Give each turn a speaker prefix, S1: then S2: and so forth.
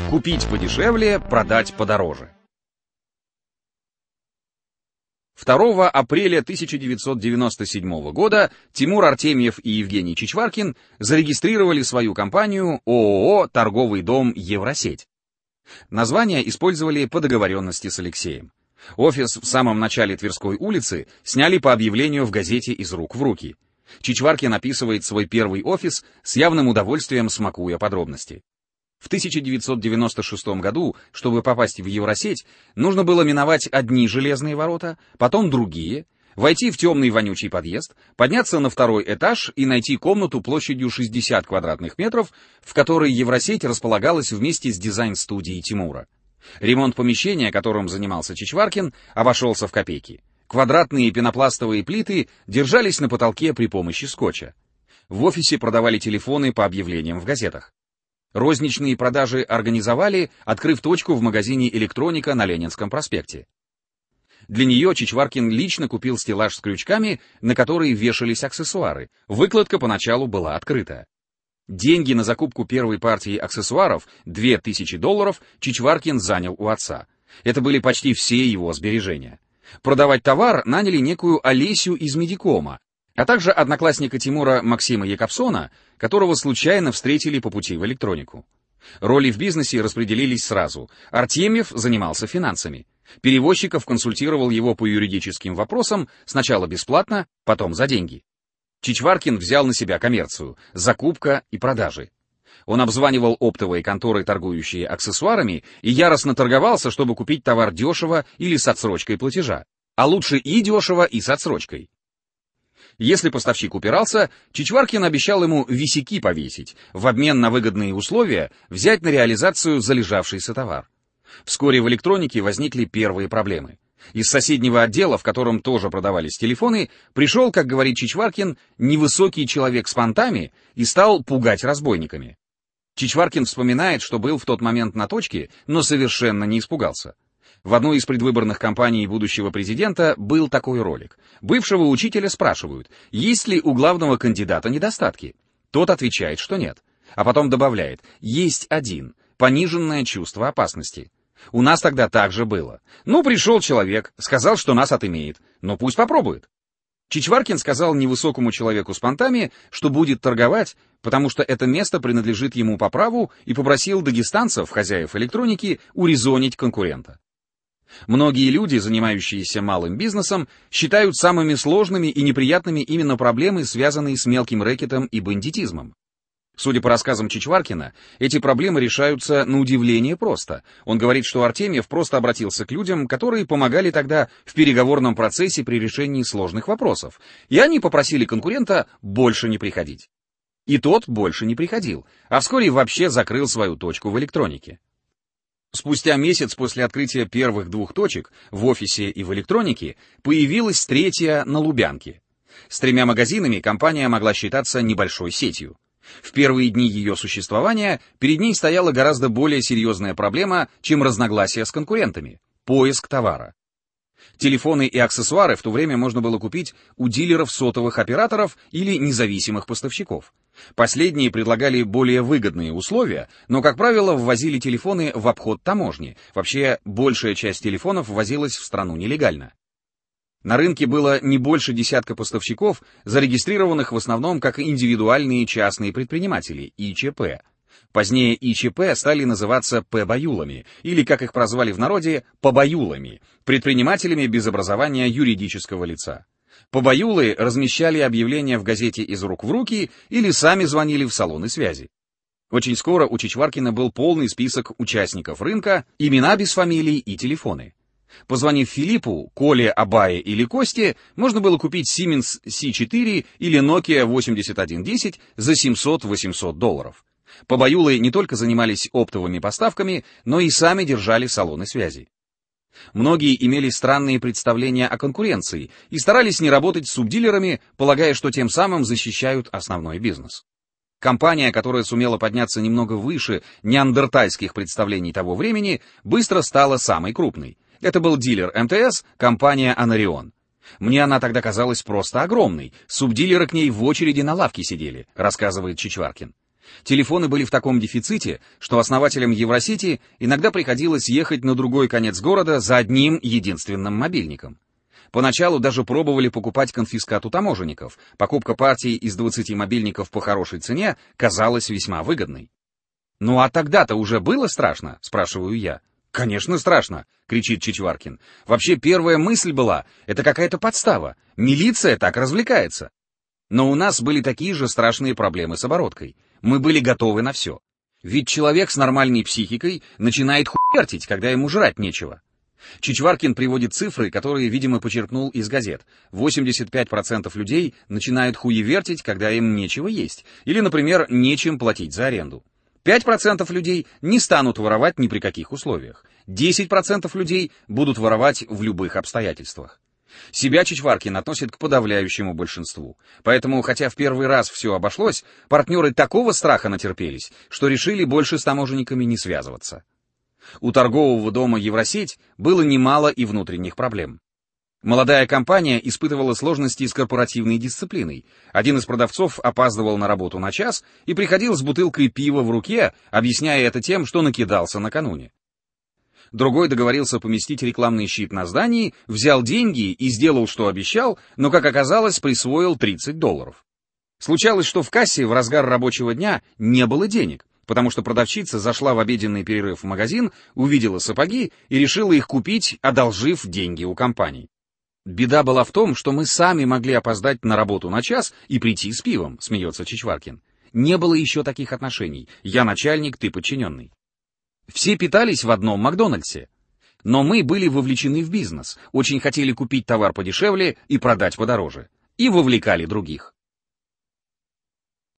S1: Купить подешевле, продать подороже. 2 апреля 1997 года Тимур Артемьев и Евгений Чичваркин зарегистрировали свою компанию ООО «Торговый дом Евросеть». Название использовали по договоренности с Алексеем. Офис в самом начале Тверской улицы сняли по объявлению в газете «Из рук в руки». Чичваркин описывает свой первый офис с явным удовольствием, смакуя подробности. В 1996 году, чтобы попасть в Евросеть, нужно было миновать одни железные ворота, потом другие, войти в темный вонючий подъезд, подняться на второй этаж и найти комнату площадью 60 квадратных метров, в которой Евросеть располагалась вместе с дизайн-студией Тимура. Ремонт помещения, которым занимался Чичваркин, обошелся в копейки. Квадратные пенопластовые плиты держались на потолке при помощи скотча. В офисе продавали телефоны по объявлениям в газетах. Розничные продажи организовали, открыв точку в магазине «Электроника» на Ленинском проспекте. Для нее Чичваркин лично купил стеллаж с крючками, на которые вешались аксессуары. Выкладка поначалу была открыта. Деньги на закупку первой партии аксессуаров, $2000, Чичваркин занял у отца. Это были почти все его сбережения. Продавать товар наняли некую Олесю из Медикома, а также одноклассника Тимура Максима Якобсона, которого случайно встретили по пути в электронику. Роли в бизнесе распределились сразу. Артемьев занимался финансами. Перевозчиков консультировал его по юридическим вопросам, сначала бесплатно, потом за деньги. Чичваркин взял на себя коммерцию, закупка и продажи. Он обзванивал оптовые конторы, торгующие аксессуарами, и яростно торговался, чтобы купить товар дешево или с отсрочкой платежа, а лучше и дешево, и с отсрочкой. Если поставщик упирался, Чичваркин обещал ему висяки повесить, в обмен на выгодные условия взять на реализацию залежавшийся товар. Вскоре в электронике возникли первые проблемы. Из соседнего отдела, в котором тоже продавались телефоны, пришел, как говорит Чичваркин, невысокий человек с понтами и стал пугать разбойниками. Чичваркин вспоминает, что был в тот момент на точке, но совершенно не испугался. В одной из предвыборных кампаний будущего президента был такой ролик. Бывшего учителя спрашивают, есть ли у главного кандидата недостатки. Тот отвечает, что нет. А потом добавляет, есть один — пониженное чувство опасности. У нас тогда так же было. Ну, пришел человек, сказал, что нас отымеет. Ну, пусть попробует. Чичваркин сказал невысокому человеку с понтами, что будет торговать, потому что это место принадлежит ему по праву, и попросил дагестанцев, хозяев электроники, урезонить конкурента. Многие люди, занимающиеся малым бизнесом, считают самыми сложными и неприятными именно проблемы, связанные с мелким рэкетом и бандитизмом. Судя по рассказам Чичваркина, эти проблемы решаются на удивление просто. Он говорит, что Артемьев просто обратился к людям, которые помогали тогда в переговорном процессе при решении сложных вопросов, и они попросили конкурента больше не приходить. И тот больше не приходил, а вскоре вообще закрыл свою точку в электронике. Спустя месяц после открытия первых 2 точек в офисе и в электронике появилась 3-я на Лубянке. С 3 магазинами компания могла считаться небольшой сетью. В первые дни ее существования перед ней стояла гораздо более серьезная проблема, чем разногласия с конкурентами — поиск товара. Телефоны и аксессуары в то время можно было купить у дилеров сотовых операторов или независимых поставщиков. Последние предлагали более выгодные условия, но, как правило, ввозили телефоны в обход таможни. Вообще, большая часть телефонов ввозилась в страну нелегально. На рынке было не больше десятка поставщиков, зарегистрированных в основном как индивидуальные частные предприниматели, ИЧП. Позднее ИЧП стали называться П-баюлами, или, как их прозвали в народе, побаюлами, предпринимателями без образования юридического лица. Побаюлы размещали объявления в газете «Из рук в руки» или сами звонили в салоны связи. Очень скоро у Чичваркина был полный список участников рынка, имена без фамилий и телефоны. Позвонив Филиппу, Коле, Абае или Косте, можно было купить Siemens C4 или Nokia 8110 за $700-800. Побаюлы не только занимались оптовыми поставками, но и сами держали салоны связи. Многие имели странные представления о конкуренции и старались не работать с субдилерами, полагая, что тем самым защищают основной бизнес. Компания, которая сумела подняться немного выше неандертальских представлений того времени, быстро стала самой крупной. Это был дилер МТС, компания Анарион. Мне она тогда казалась просто огромной, субдилеры к ней в очереди на лавке сидели, рассказывает Чичваркин. Телефоны были в таком дефиците, что основателям Евросети иногда приходилось ехать на другой конец города за одним единственным мобильником. Поначалу даже пробовали покупать конфискат у таможенников. Покупка партии из 20 мобильников по хорошей цене казалась весьма выгодной. «Ну а тогда-то уже было страшно?» — спрашиваю я. «Конечно страшно!» — кричит Чичваркин. «Вообще первая мысль была, это какая-то подстава. Милиция так развлекается». Но у нас были такие же страшные проблемы с обороткой. Мы были готовы на все. Ведь человек с нормальной психикой начинает хуертить, когда ему жрать нечего. Чичваркин приводит цифры, которые, видимо, почерпнул из газет. 85% людей начинают хуевертить, когда им нечего есть. Или, например, нечем платить за аренду. 5% людей не станут воровать ни при каких условиях. 10% людей будут воровать в любых обстоятельствах. Себя Чичваркин относит к подавляющему большинству. Поэтому, хотя в первый раз все обошлось, партнеры такого страха натерпелись, что решили больше с таможенниками не связываться. У торгового дома «Евросеть» было немало и внутренних проблем. Молодая компания испытывала сложности с корпоративной дисциплиной. Один из продавцов опаздывал на работу на час и приходил с бутылкой пива в руке, объясняя это тем, что накидался накануне. Другой договорился поместить рекламный щит на здании, взял деньги и сделал, что обещал, но, как оказалось, присвоил $30. Случалось, что в кассе в разгар рабочего дня не было денег, потому что продавщица зашла в обеденный перерыв в магазин, увидела сапоги и решила их купить, одолжив деньги у компании. Беда была в том, что мы сами могли опоздать на работу на час и прийти с пивом, смеется Чичваркин. Не было еще таких отношений. Я начальник, ты подчиненный. Все питались в одном Макдональдсе. Но мы были вовлечены в бизнес, очень хотели купить товар подешевле и продать подороже. И вовлекали других.